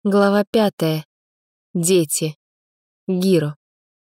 Глава 5. Дети. Гиро.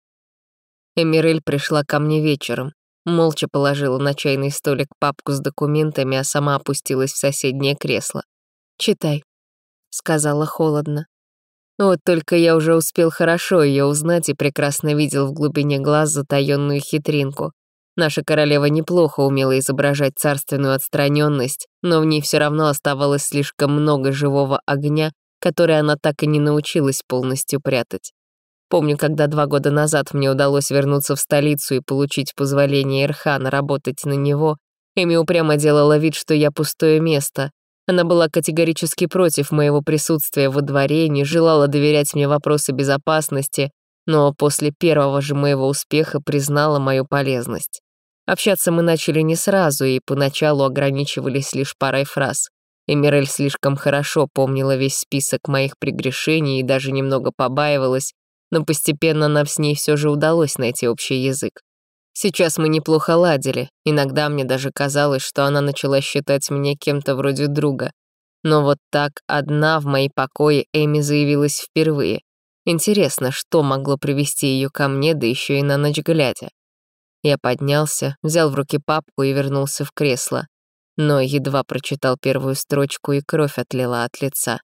Эмирель пришла ко мне вечером, молча положила на чайный столик папку с документами, а сама опустилась в соседнее кресло. «Читай», — сказала холодно. Вот только я уже успел хорошо ее узнать и прекрасно видел в глубине глаз затаённую хитринку. Наша королева неплохо умела изображать царственную отстраненность, но в ней все равно оставалось слишком много живого огня, который она так и не научилась полностью прятать. Помню, когда 2 года назад мне удалось вернуться в столицу и получить позволение Эрхана работать на него, Эми упрямо делала вид, что я пустое место. Она была категорически против моего присутствия во дворе и не желала доверять мне вопросы безопасности, но после первого же моего успеха признала мою полезность. Общаться мы начали не сразу и поначалу ограничивались лишь парой фраз. Эмирель слишком хорошо помнила весь список моих прегрешений и даже немного побаивалась, но постепенно нам с ней все же удалось найти общий язык. Сейчас мы неплохо ладили, иногда мне даже казалось, что она начала считать меня кем-то вроде друга. Но вот так одна в мои покои Эми заявилась впервые. Интересно, что могло привести ее ко мне, да еще и на ночь глядя. Я поднялся, взял в руки папку и вернулся в кресло. Но едва прочитал первую строчку, и кровь отлила от лица.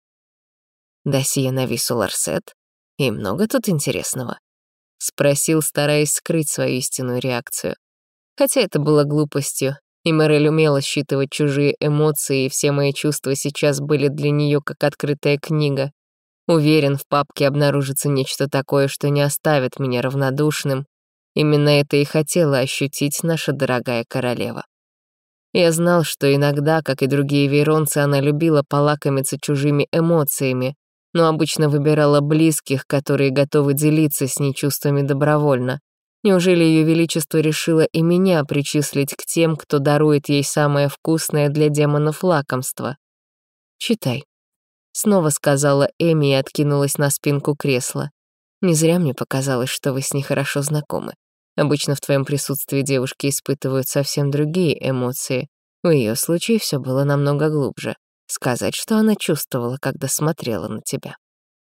«Досье на Вису Ларсет? И много тут интересного?» — спросил, стараясь скрыть свою истинную реакцию. Хотя это было глупостью, и Мэриль умела считывать чужие эмоции, и все мои чувства сейчас были для нее как открытая книга. Уверен, в папке обнаружится нечто такое, что не оставит меня равнодушным. Именно это и хотела ощутить наша дорогая королева. Я знал, что иногда, как и другие вейронцы, она любила полакомиться чужими эмоциями, но обычно выбирала близких, которые готовы делиться с ней чувствами добровольно. Неужели Ее Величество решило и меня причислить к тем, кто дарует ей самое вкусное для демонов лакомство? «Читай», — снова сказала Эми и откинулась на спинку кресла. «Не зря мне показалось, что вы с ней хорошо знакомы. Обычно в твоем присутствии девушки испытывают совсем другие эмоции. В ее случае все было намного глубже. Сказать, что она чувствовала, когда смотрела на тебя».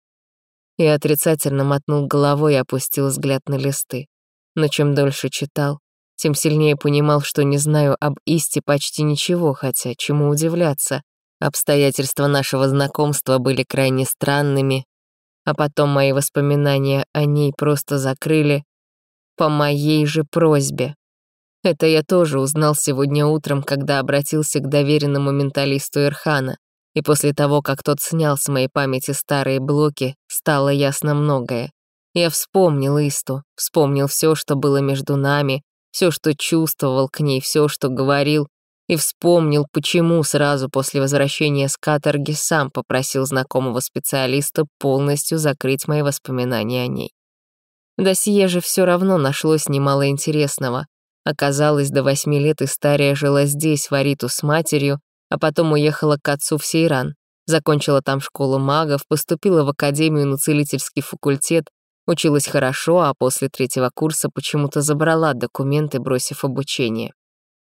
Я отрицательно мотнул головой и опустил взгляд на листы. Но чем дольше читал, тем сильнее понимал, что не знаю об Исте почти ничего, хотя чему удивляться. Обстоятельства нашего знакомства были крайне странными, а потом мои воспоминания о ней просто закрыли по моей же просьбе. Это я тоже узнал сегодня утром, когда обратился к доверенному менталисту Эрхана, и после того, как тот снял с моей памяти старые блоки, стало ясно многое. Я вспомнил Исту, вспомнил все, что было между нами, все, что чувствовал к ней, все, что говорил, и вспомнил, почему сразу после возвращения с каторги сам попросил знакомого специалиста полностью закрыть мои воспоминания о ней. В досье же все равно нашлось немало интересного. Оказалось, до 8 лет Истария жила здесь, в Ариту, с матерью, а потом уехала к отцу в Сейран, закончила там школу магов, поступила в академию на целительский факультет, училась хорошо, а после 3-го курса почему-то забрала документы, бросив обучение.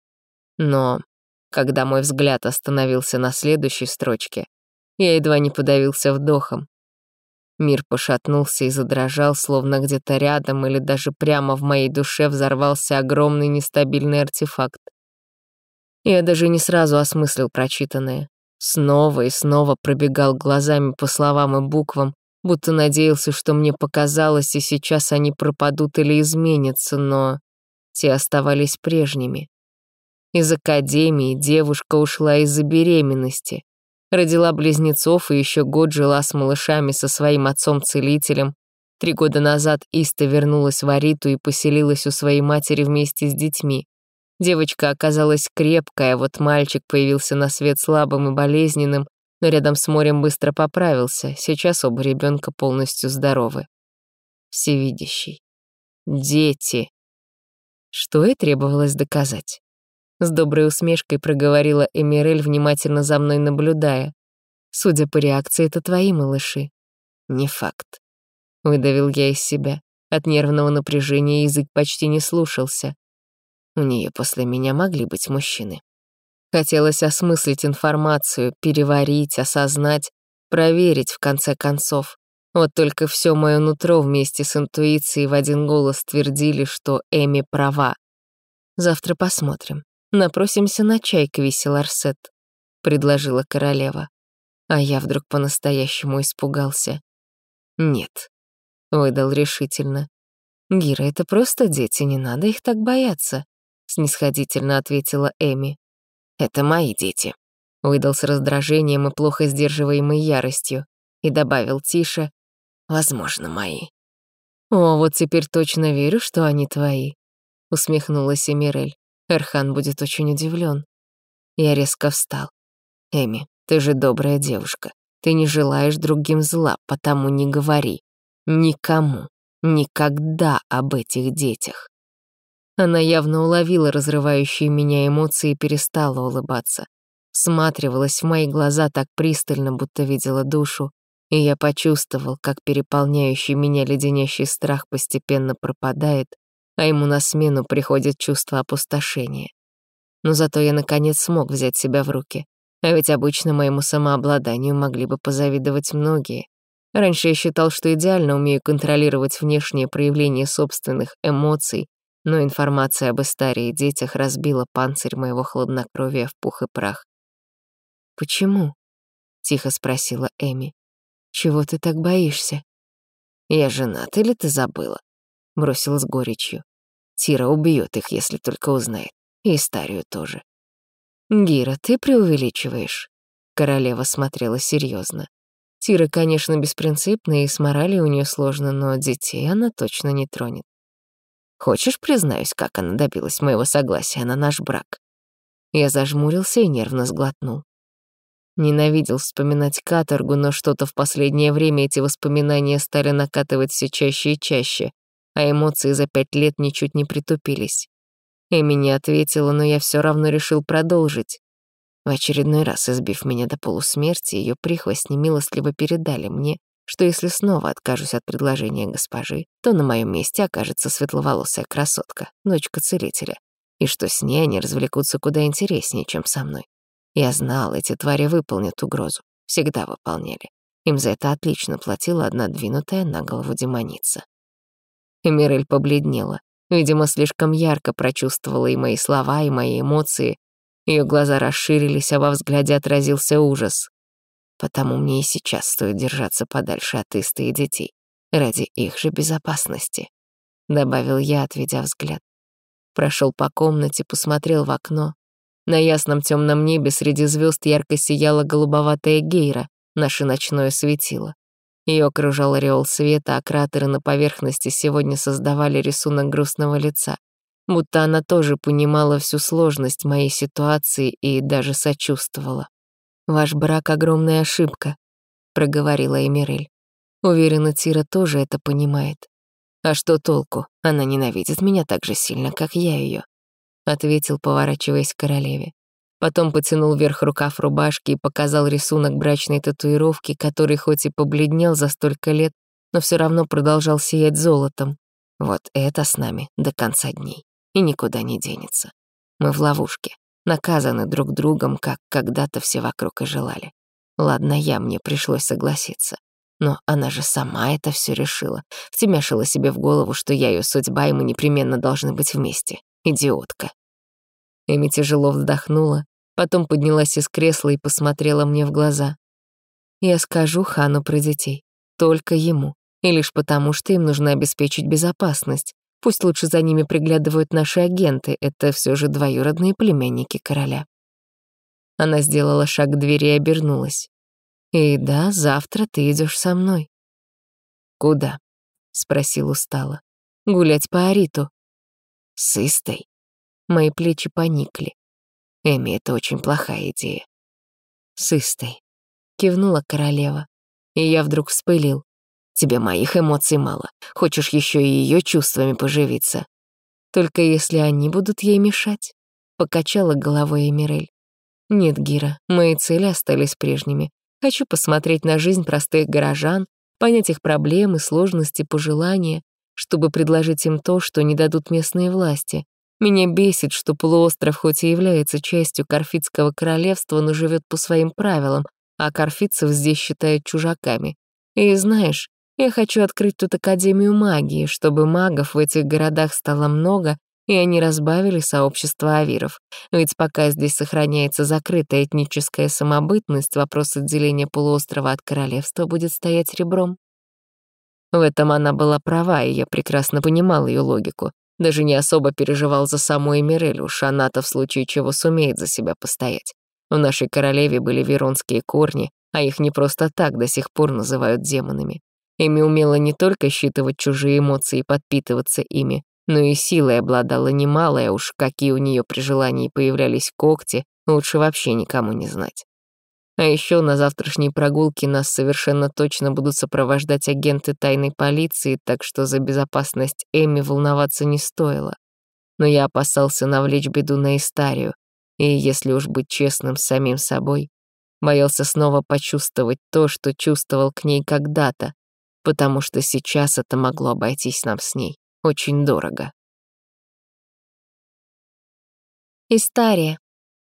Но когда мой взгляд остановился на следующей строчке, я едва не подавился вдохом. Мир пошатнулся и задрожал, словно где-то рядом или даже прямо в моей душе взорвался огромный нестабильный артефакт. Я даже не сразу осмыслил прочитанное. Снова и снова пробегал глазами по словам и буквам, будто надеялся, что мне показалось, и сейчас они пропадут или изменятся, но те оставались прежними. Из академии девушка ушла из-за беременности. Родила близнецов и еще год жила с малышами со своим отцом-целителем. 3 года назад Иста вернулась в Ариту и поселилась у своей матери вместе с детьми. Девочка оказалась крепкая, вот мальчик появился на свет слабым и болезненным, но рядом с морем быстро поправился. Сейчас оба ребенка полностью здоровы. Всевидящий. Дети. Что и требовалось доказать. С доброй усмешкой проговорила Эмирель, внимательно за мной наблюдая. «Судя по реакции, это твои малыши». «Не факт», — выдавил я из себя. От нервного напряжения язык почти не слушался. У нее после меня могли быть мужчины. Хотелось осмыслить информацию, переварить, осознать, проверить в конце концов. Вот только все мое нутро вместе с интуицией в один голос твердили, что Эми права. Завтра посмотрим. Напросимся на чай к Висе Ларсет, предложила королева. А я вдруг по-настоящему испугался. Нет, выдал решительно. Гира, это просто дети, не надо их так бояться, снисходительно ответила Эми. Это мои дети, выдал с раздражением и плохо сдерживаемой яростью и добавил тише: возможно, мои. О, вот теперь точно верю, что они твои, усмехнулась Эмирель. Эрхан будет очень удивлен. Я резко встал. Эми, ты же добрая девушка. Ты не желаешь другим зла, потому не говори. Никому. Никогда об этих детях. Она явно уловила разрывающие меня эмоции и перестала улыбаться. Всматривалась в мои глаза так пристально, будто видела душу, и я почувствовал, как переполняющий меня леденящий страх постепенно пропадает, а ему на смену приходит чувство опустошения. Но зато я наконец смог взять себя в руки. А ведь обычно моему самообладанию могли бы позавидовать многие. Раньше я считал, что идеально умею контролировать внешние проявления собственных эмоций, но информация об Эстаре и детях разбила панцирь моего хладнокровия в пух и прах. «Почему?» — тихо спросила Эми. «Чего ты так боишься?» «Я женат, или ты забыла?» — бросила с горечью. «Тира убьет их, если только узнает. И Эстарию тоже». «Гира, ты преувеличиваешь». Королева смотрела серьезно. Тира, конечно, беспринципная, и с моралью у нее сложно, но детей она точно не тронет. Хочешь, признаюсь, как она добилась моего согласия на наш брак? Я зажмурился и нервно сглотнул. Ненавидел вспоминать каторгу, но что-то в последнее время эти воспоминания стали накатывать все чаще и чаще, а эмоции за 5 лет ничуть не притупились. Эми не ответила, но я все равно решил продолжить. В очередной раз, избив меня до полусмерти, ее прихвостни милостливо передали мне, что если снова откажусь от предложения госпожи, то на моем месте окажется светловолосая красотка, дочка целителя, и что с ней они развлекутся куда интереснее, чем со мной. Я знал, эти твари выполнят угрозу, всегда выполняли. Им за это отлично платила одна двинутая на голову демоница. Эмирель побледнела. Видимо, слишком ярко прочувствовала и мои слова, и мои эмоции. Ее глаза расширились, а во взгляде отразился ужас. Потому мне и сейчас стоит держаться подальше от Исты и детей, ради их же безопасности, добавил я, отведя взгляд. Прошел по комнате, посмотрел в окно. На ясном темном небе среди звезд ярко сияла голубоватая Гейра, наше ночное светило. Ее окружал ореол света, а кратеры на поверхности сегодня создавали рисунок грустного лица, будто она тоже понимала всю сложность моей ситуации и даже сочувствовала. «Ваш брак — огромная ошибка», — проговорила Эмирель. Уверена, Тира тоже это понимает. «А что толку? Она ненавидит меня так же сильно, как я ее», — ответил, поворачиваясь к королеве. Потом потянул вверх рукав рубашки и показал рисунок брачной татуировки, который хоть и побледнел за столько лет, но все равно продолжал сиять золотом. Вот это с нами до конца дней и никуда не денется. Мы в ловушке, наказаны друг другом, как когда-то все вокруг и желали. Ладно, мне пришлось согласиться. Но она же сама это все решила. Втемяшила себе в голову, что я ее судьба, и мы непременно должны быть вместе. Идиотка. Эми тяжело вздохнула, потом поднялась из кресла и посмотрела мне в глаза. «Я скажу Хану про детей. Только ему. И лишь потому, что им нужно обеспечить безопасность. Пусть лучше за ними приглядывают наши агенты. Это все же двоюродные племянники короля». Она сделала шаг к двери и обернулась. «И да, завтра ты идешь со мной». «Куда?» — спросил устало. «Гулять по Ариту». «С Истой?» Мои плечи поникли. Эми, это очень плохая идея. «С Истой», — кивнула королева. И я вдруг вспылил. «Тебе моих эмоций мало. Хочешь еще и ее чувствами поживиться?» «Только если они будут ей мешать», — покачала головой Эмирель. «Нет, Гира, мои цели остались прежними. Хочу посмотреть на жизнь простых горожан, понять их проблемы, сложности, пожелания, чтобы предложить им то, что не дадут местные власти. Меня бесит, что полуостров хоть и является частью Карфитского королевства, но живет по своим правилам, а карфитцев здесь считают чужаками. И знаешь, я хочу открыть тут Академию магии, чтобы магов в этих городах стало много, и они разбавили сообщество авиров. Ведь пока здесь сохраняется закрытая этническая самобытность, вопрос отделения полуострова от королевства будет стоять ребром. В этом она была права, и я прекрасно понимал ее логику. Даже не особо переживал за саму Эмирель, уж она-то в случае чего сумеет за себя постоять. В нашей королеве были веронские корни, а их не просто так до сих пор называют демонами. Эми умела не только считывать чужие эмоции и подпитываться ими, но и силой обладала немалой, а уж какие у нее при желании появлялись когти, лучше вообще никому не знать. А еще на завтрашней прогулке нас совершенно точно будут сопровождать агенты тайной полиции, так что за безопасность Эми волноваться не стоило. Но я опасался навлечь беду на Истарию, и, если уж быть честным с самим собой, боялся снова почувствовать то, что чувствовал к ней когда-то, потому что сейчас это могло обойтись нам с ней очень дорого. Истария.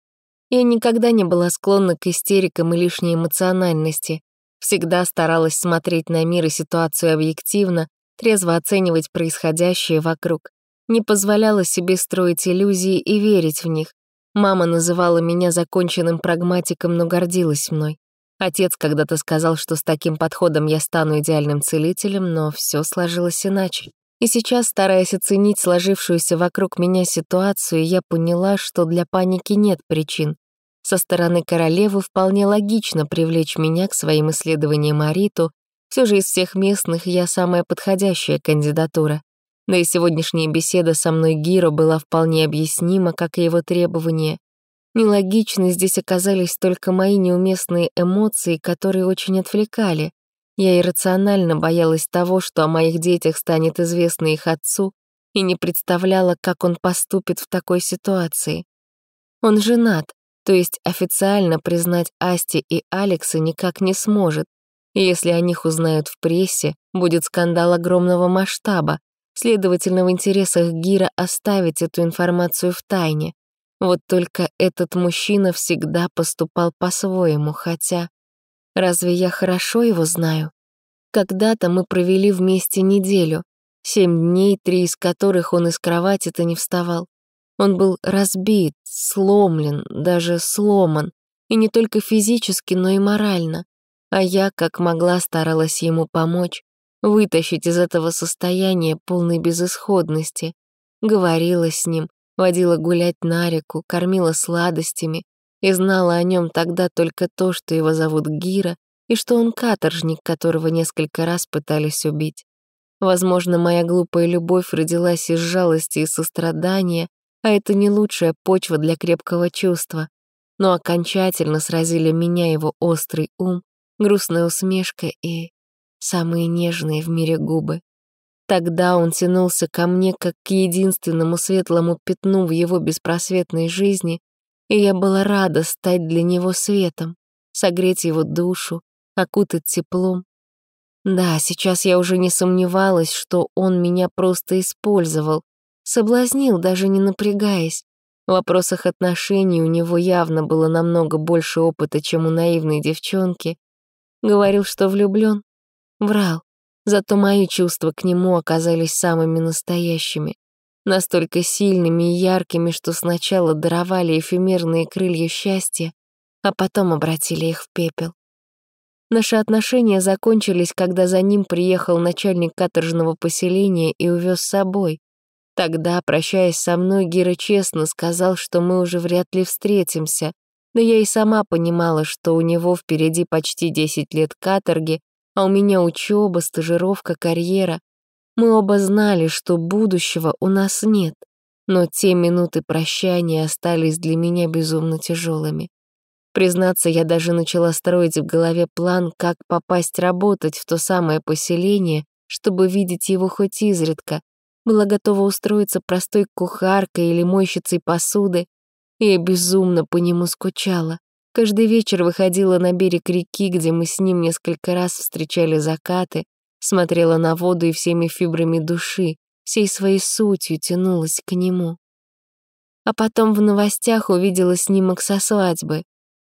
Я никогда не была склонна к истерикам и лишней эмоциональности. Всегда старалась смотреть на мир и ситуацию объективно, трезво оценивать происходящее вокруг. Не позволяла себе строить иллюзии и верить в них. Мама называла меня законченным прагматиком, но гордилась мной. Отец когда-то сказал, что с таким подходом я стану идеальным целителем, но все сложилось иначе. И сейчас, стараясь оценить сложившуюся вокруг меня ситуацию, я поняла, что для паники нет причин. Со стороны королевы вполне логично привлечь меня к своим исследованиям о Риту. Все же из всех местных я самая подходящая кандидатура. Да и сегодняшняя беседа со мной Гиро была вполне объяснима, как и его требования. Нелогичны здесь оказались только мои неуместные эмоции, которые очень отвлекали. Я иррационально боялась того, что о моих детях станет известно их отцу, и не представляла, как он поступит в такой ситуации. Он женат, то есть официально признать Асти и Алекса никак не сможет. И если о них узнают в прессе, будет скандал огромного масштаба. Следовательно, в интересах Гира оставить эту информацию в тайне. Вот только этот мужчина всегда поступал по-своему, хотя... Разве я хорошо его знаю? Когда-то мы провели вместе неделю, 7 дней, 3 из которых он из кровати-то не вставал. Он был разбит, сломлен, даже сломан. И не только физически, но и морально. А я, как могла, старалась ему помочь, вытащить из этого состояния полной безысходности. Говорила с ним, водила гулять на реку, кормила сладостями и знала о нем тогда только то, что его зовут Гира, и что он каторжник, которого несколько раз пытались убить. Возможно, моя глупая любовь родилась из жалости и сострадания, а это не лучшая почва для крепкого чувства. Но окончательно сразили меня его острый ум, грустная усмешка и самые нежные в мире губы. Тогда он тянулся ко мне как к единственному светлому пятну в его беспросветной жизни, и я была рада стать для него светом, согреть его душу, окутать теплом. Да, сейчас я уже не сомневалась, что он меня просто использовал, соблазнил, даже не напрягаясь. В вопросах отношений у него явно было намного больше опыта, чем у наивной девчонки. Говорил, что влюблён. Врал. Зато мои чувства к нему оказались самыми настоящими. Настолько сильными и яркими, что сначала даровали эфемерные крылья счастья, а потом обратили их в пепел. Наши отношения закончились, когда за ним приехал начальник каторжного поселения и увез с собой. Тогда, прощаясь со мной, Гира честно сказал, что мы уже вряд ли встретимся, да я и сама понимала, что у него впереди почти 10 лет каторги, а у меня учеба, стажировка, карьера. Мы оба знали, что будущего у нас нет, но те минуты прощания остались для меня безумно тяжелыми. Признаться, я даже начала строить в голове план, как попасть работать в то самое поселение, чтобы видеть его хоть изредка. Была готова устроиться простой кухаркой или мойщицей посуды. Я безумно по нему скучала. Каждый вечер выходила на берег реки, где мы с ним несколько раз встречали закаты, смотрела на воду и всеми фибрами души, всей своей сутью тянулась к нему. А потом в новостях увидела снимок со свадьбы.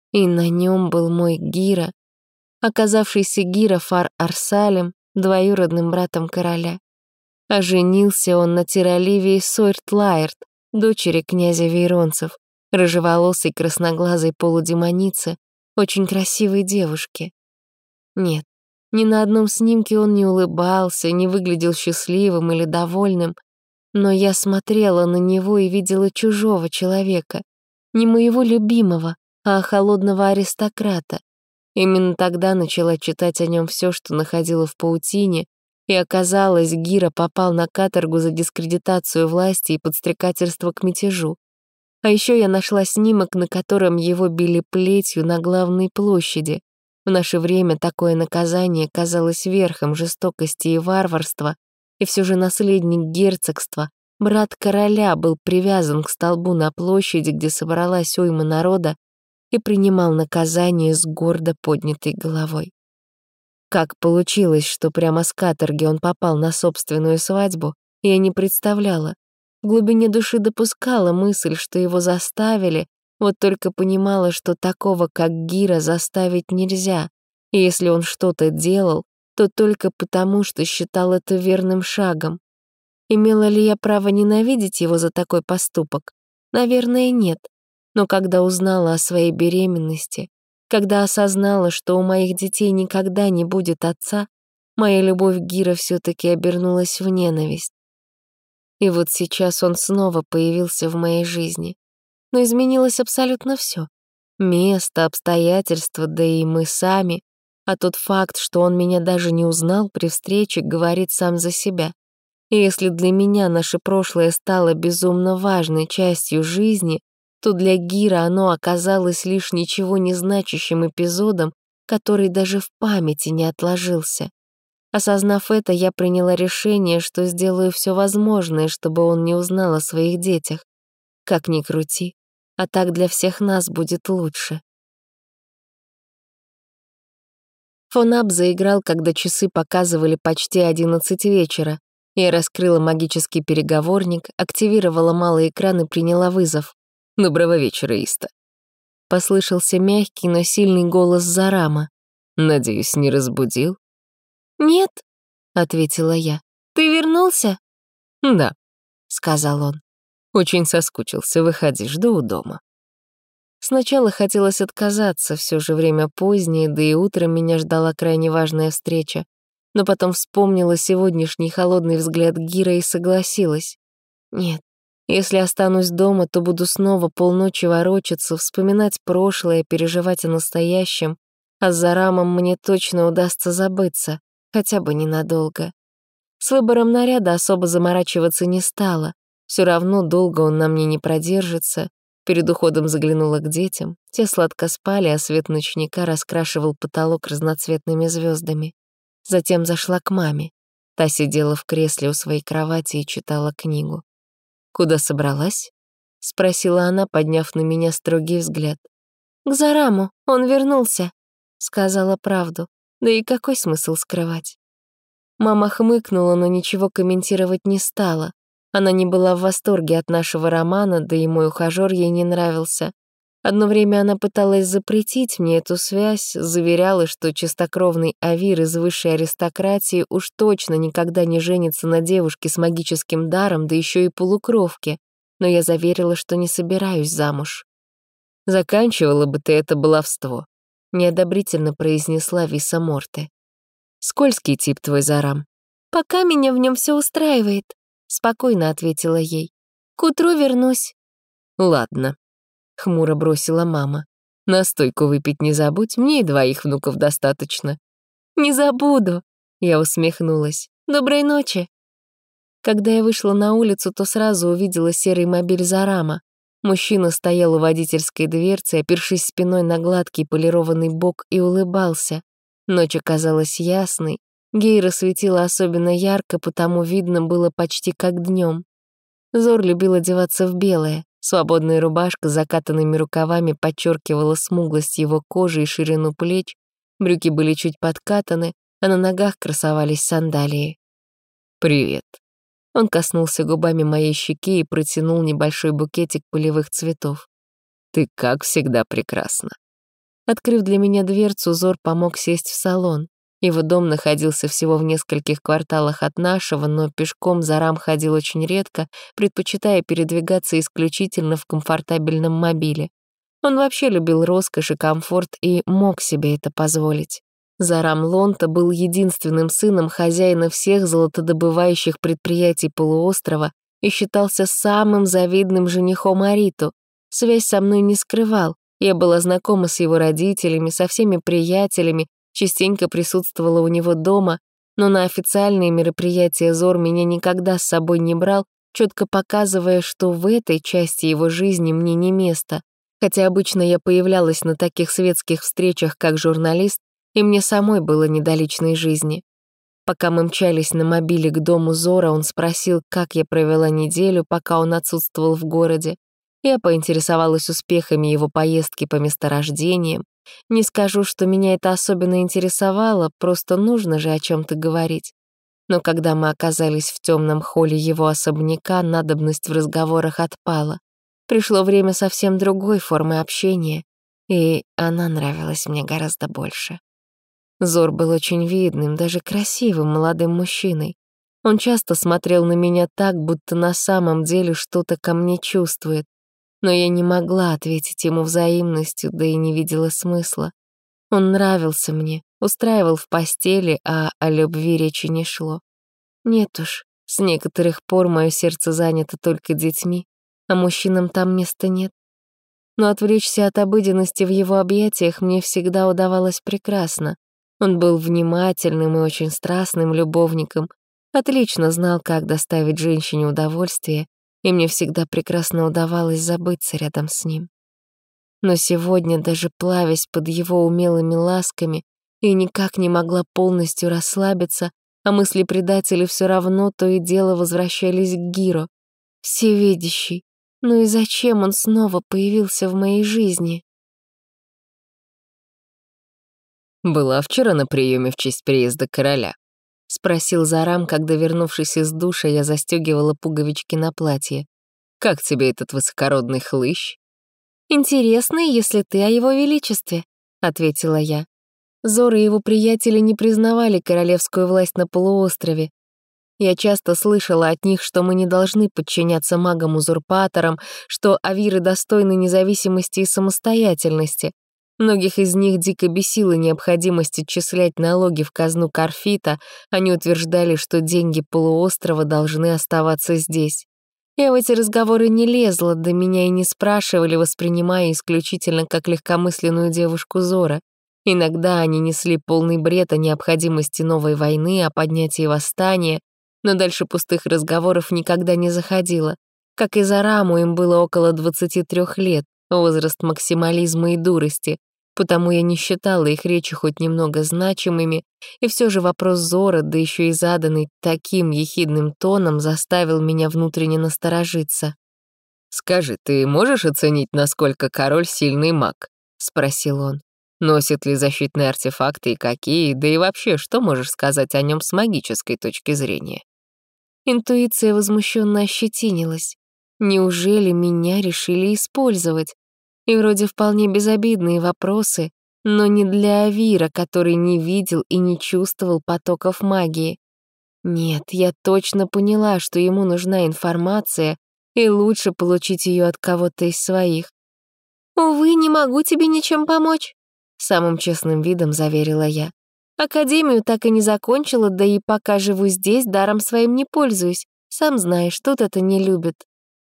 И на нем был мой Гира, оказавшийся Гира Фар-Арсалем, двоюродным братом короля. А женился он на Тираливии Сойрт-Лаэрт, дочери князя Вейронцев, рыжеволосой красноглазой полудемоницы, очень красивой девушки. Нет, ни на одном снимке он не улыбался, не выглядел счастливым или довольным, но я смотрела на него и видела чужого человека, не моего любимого, а холодного аристократа. Именно тогда начала читать о нем все, что находила в паутине, и оказалось, Гира попал на каторгу за дискредитацию власти и подстрекательство к мятежу. А еще я нашла снимок, на котором его били плетью на главной площади. В наше время такое наказание казалось верхом жестокости и варварства, и все же наследник герцогства, брат короля, был привязан к столбу на площади, где собралась уйма народа, и принимал наказание с гордо поднятой головой. Как получилось, что прямо с каторги он попал на собственную свадьбу, я не представляла. В глубине души допускала мысль, что его заставили, вот только понимала, что такого, как Гира, заставить нельзя, и если он что-то делал, то только потому, что считал это верным шагом. Имела ли я право ненавидеть его за такой поступок? Наверное, нет. Но когда узнала о своей беременности, когда осознала, что у моих детей никогда не будет отца, моя любовь к Гира все-таки обернулась в ненависть. И вот сейчас он снова появился в моей жизни. Но изменилось абсолютно все: место, обстоятельства, да и мы сами. А тот факт, что он меня даже не узнал при встрече, говорит сам за себя. И если для меня наше прошлое стало безумно важной частью жизни, то для Гира оно оказалось лишь ничего не значащим эпизодом, который даже в памяти не отложился. Осознав это, я приняла решение, что сделаю все возможное, чтобы он не узнал о своих детях. Как ни крути, а так для всех нас будет лучше. Фон-ап заиграл, когда часы показывали почти 11 вечера. Я раскрыла магический переговорник, активировала малый экран и приняла вызов. «Доброго вечера, Иста». Послышался мягкий, но сильный голос Зарама. «Надеюсь, не разбудил?» «Нет», — ответила я. «Ты вернулся?» «Да», — сказал он. «Очень соскучился, выходи, жду у дома». Сначала хотелось отказаться, все же время позднее, да и утром меня ждала крайне важная встреча. Но потом вспомнила сегодняшний холодный взгляд Гира и согласилась. Нет, если останусь дома, то буду снова полночи ворочаться, вспоминать прошлое, переживать о настоящем, а с Зарамом мне точно удастся забыться, хотя бы ненадолго. С выбором наряда особо заморачиваться не стала, все равно долго он на мне не продержится. Перед уходом заглянула к детям, те сладко спали, а свет ночника раскрашивал потолок разноцветными звездами. Затем зашла к маме. Та сидела в кресле у своей кровати и читала книгу. «Куда собралась?» — спросила она, подняв на меня строгий взгляд. «К Зараму, он вернулся», — сказала правду. Да и какой смысл скрывать? Мама хмыкнула, но ничего комментировать не стала. Она не была в восторге от нашего романа, да и мой ухажёр ей не нравился. Одно время она пыталась запретить мне эту связь, заверяла, что чистокровный Авир из высшей аристократии уж точно никогда не женится на девушке с магическим даром, да еще и полукровке, но я заверила, что не собираюсь замуж. «Заканчивала бы ты это баловство», — неодобрительно произнесла Виса Морте. «Скользкий тип твой, Зарам». «Пока меня в нем все устраивает», — спокойно ответила ей. «К утру вернусь». «Ладно», — хмуро бросила мама. «Настойку выпить не забудь, мне и 2 внуков достаточно». «Не забуду», — я усмехнулась. «Доброй ночи». Когда я вышла на улицу, то сразу увидела серый мобиль Зарама. Мужчина стоял у водительской дверцы, опершись спиной на гладкий полированный бок, и улыбался. Ночь оказалась ясной, Гейра светила особенно ярко, потому видно было почти как днем. Зор любил одеваться в белое. Свободная рубашка с закатанными рукавами подчеркивала смуглость его кожи и ширину плеч, брюки были чуть подкатаны, а на ногах красовались сандалии. «Привет». Он коснулся губами моей щеки и протянул небольшой букетик полевых цветов. «Ты, как всегда, прекрасна». Открыв для меня дверцу, Зор помог сесть в салон. Его дом находился всего в нескольких кварталах от нашего, но пешком Зарам ходил очень редко, предпочитая передвигаться исключительно в комфортабельном мобиле. Он вообще любил роскошь и комфорт и мог себе это позволить. Зарам Лонта был единственным сыном хозяина всех золотодобывающих предприятий полуострова и считался самым завидным женихом Ариту. Связь со мной не скрывал. Я была знакома с его родителями, со всеми приятелями, частенько присутствовала у него дома, но на официальные мероприятия Зор меня никогда с собой не брал, четко показывая, что в этой части его жизни мне не место. Хотя обычно я появлялась на таких светских встречах как журналист, и мне самой было не до личной жизни. Пока мы мчались на мобиле к дому Зора, он спросил, как я провела неделю, пока он отсутствовал в городе. Я поинтересовалась успехами его поездки по месторождениям. Не скажу, что меня это особенно интересовало, просто нужно же о чем-то говорить. Но когда мы оказались в темном холле его особняка, надобность в разговорах отпала. Пришло время совсем другой формы общения, и она нравилась мне гораздо больше. Зор был очень видным, даже красивым молодым мужчиной. Он часто смотрел на меня так, будто на самом деле что-то ко мне чувствует. Но я не могла ответить ему взаимностью, да и не видела смысла. Он нравился мне, устраивал в постели, а о любви речи не шло. Нет уж, с некоторых пор мое сердце занято только детьми, а мужчинам там места нет. Но отвлечься от обыденности в его объятиях мне всегда удавалось прекрасно. Он был внимательным и очень страстным любовником, отлично знал, как доставить женщине удовольствие, и мне всегда прекрасно удавалось забыться рядом с ним. Но сегодня, даже плавясь под его умелыми ласками, я никак не могла полностью расслабиться, а мысли предателя все равно то и дело возвращались к Гиро. Всевидящий. Ну и зачем он снова появился в моей жизни? «Была вчера на приеме в честь приезда короля?» — спросил Зарам, когда, вернувшись из душа, я застегивала пуговички на платье. «Как тебе этот высокородный хлыщ?» «Интересный, если ты о его величестве», — ответила я. Зор и его приятели не признавали королевскую власть на полуострове. Я часто слышала от них, что мы не должны подчиняться магам-узурпаторам, что авиры достойны независимости и самостоятельности. Многих из них дико бесила необходимость отчислять налоги в казну Карфита, они утверждали, что деньги полуострова должны оставаться здесь. Я в эти разговоры не лезла, да меня и не спрашивали, воспринимая исключительно как легкомысленную девушку Зора. Иногда они несли полный бред о необходимости новой войны, о поднятии восстания, но дальше пустых разговоров никогда не заходило. Как и Зараму, им было около 23 лет, возраст максимализма и дурости, потому я не считала их речи хоть немного значимыми, и все же вопрос Зора, да еще и заданный таким ехидным тоном, заставил меня внутренне насторожиться. «Скажи, ты можешь оценить, насколько король сильный маг?» — спросил он. «Носит ли защитные артефакты и какие, да и вообще, что можешь сказать о нем с магической точки зрения?» Интуиция возмущенно ощетинилась. Неужели меня решили использовать? И вроде вполне безобидные вопросы, но не для Авира, который не видел и не чувствовал потоков магии. Нет, я точно поняла, что ему нужна информация, и лучше получить ее от кого-то из своих. «Увы, не могу тебе ничем помочь», — самым честным видом заверила я. «Академию так и не закончила, да и пока живу здесь, даром своим не пользуюсь. Сам знаешь, тут это не любят».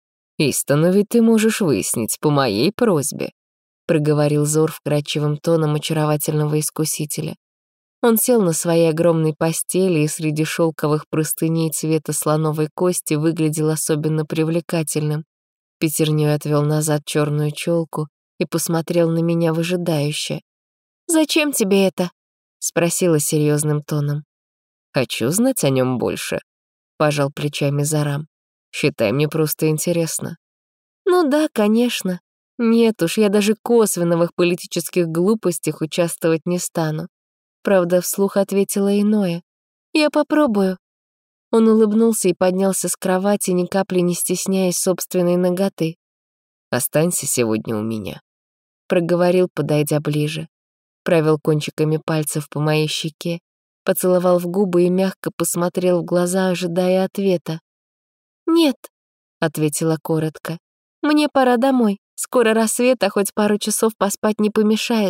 «Истину ведь ты можешь выяснить по моей просьбе», — проговорил Зор вкрадчивым тоном очаровательного искусителя. Он сел на своей огромной постели и среди шелковых простыней цвета слоновой кости выглядел особенно привлекательным. Пятерней отвел назад черную челку и посмотрел на меня выжидающе. «Зачем тебе это?» — спросила серьезным тоном. «Хочу знать о нем больше», — пожал плечами Зарам. «Считай, мне просто интересно». «Ну да, конечно. Нет уж, я даже косвенно в их политических глупостях участвовать не стану». Правда, вслух ответила иное. «Я попробую». Он улыбнулся и поднялся с кровати, ни капли не стесняясь собственной наготы. «Останься сегодня у меня», — проговорил, подойдя ближе. провел кончиками пальцев по моей щеке, поцеловал в губы и мягко посмотрел в глаза, ожидая ответа. «Нет», — ответила коротко, — «мне пора домой. Скоро рассвет, а хоть пару часов поспать не помешает».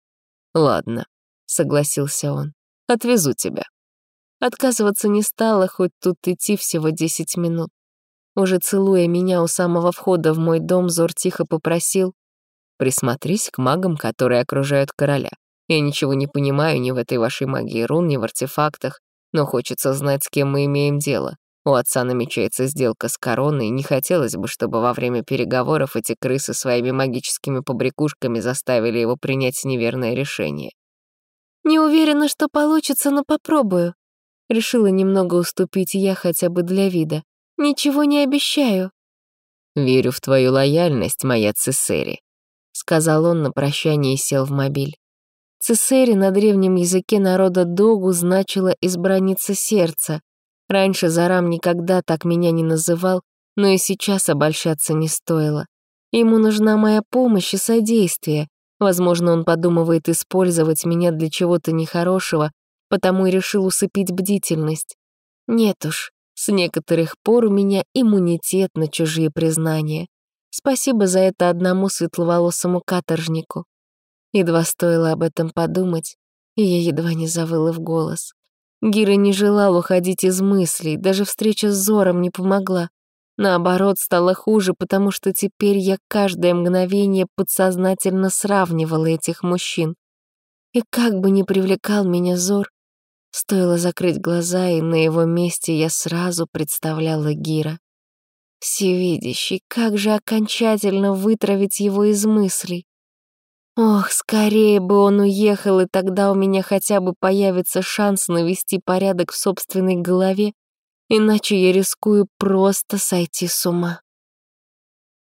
«Ладно», — согласился он, — «отвезу тебя». Отказываться не стала, хоть тут идти всего 10 минут. Уже целуя меня у самого входа в мой дом, Зор тихо попросил: «Присмотрись к магам, которые окружают короля. Я ничего не понимаю ни в этой вашей магии рун, ни в артефактах, но хочется знать, с кем мы имеем дело. У отца намечается сделка с короной, и не хотелось бы, чтобы во время переговоров эти крысы своими магическими побрякушками заставили его принять неверное решение». «Не уверена, что получится, но попробую». Решила немного уступить я хотя бы для вида. «Ничего не обещаю». «Верю в твою лояльность, моя Цесери», — сказал он на прощание и сел в мобиль. Цесери на древнем языке народа Догу значило «избранница сердца». Раньше Зарам никогда так меня не называл, но и сейчас обольщаться не стоило. Ему нужна моя помощь и содействие. Возможно, он подумывает использовать меня для чего-то нехорошего, потому и решил усыпить бдительность. Нет уж, с некоторых пор у меня иммунитет на чужие признания. Спасибо за это одному светловолосому каторжнику. Едва стоило об этом подумать, и я едва не завыла в голос. Гира не желал уходить из мыслей, даже встреча с Зором не помогла. Наоборот, стало хуже, потому что теперь я каждое мгновение подсознательно сравнивала этих мужчин. И как бы ни привлекал меня Зор, стоило закрыть глаза, и на его месте я сразу представляла Гира. Всевидящий, как же окончательно вытравить его из мыслей? Ох, скорее бы он уехал, и тогда у меня хотя бы появится шанс навести порядок в собственной голове, иначе я рискую просто сойти с ума.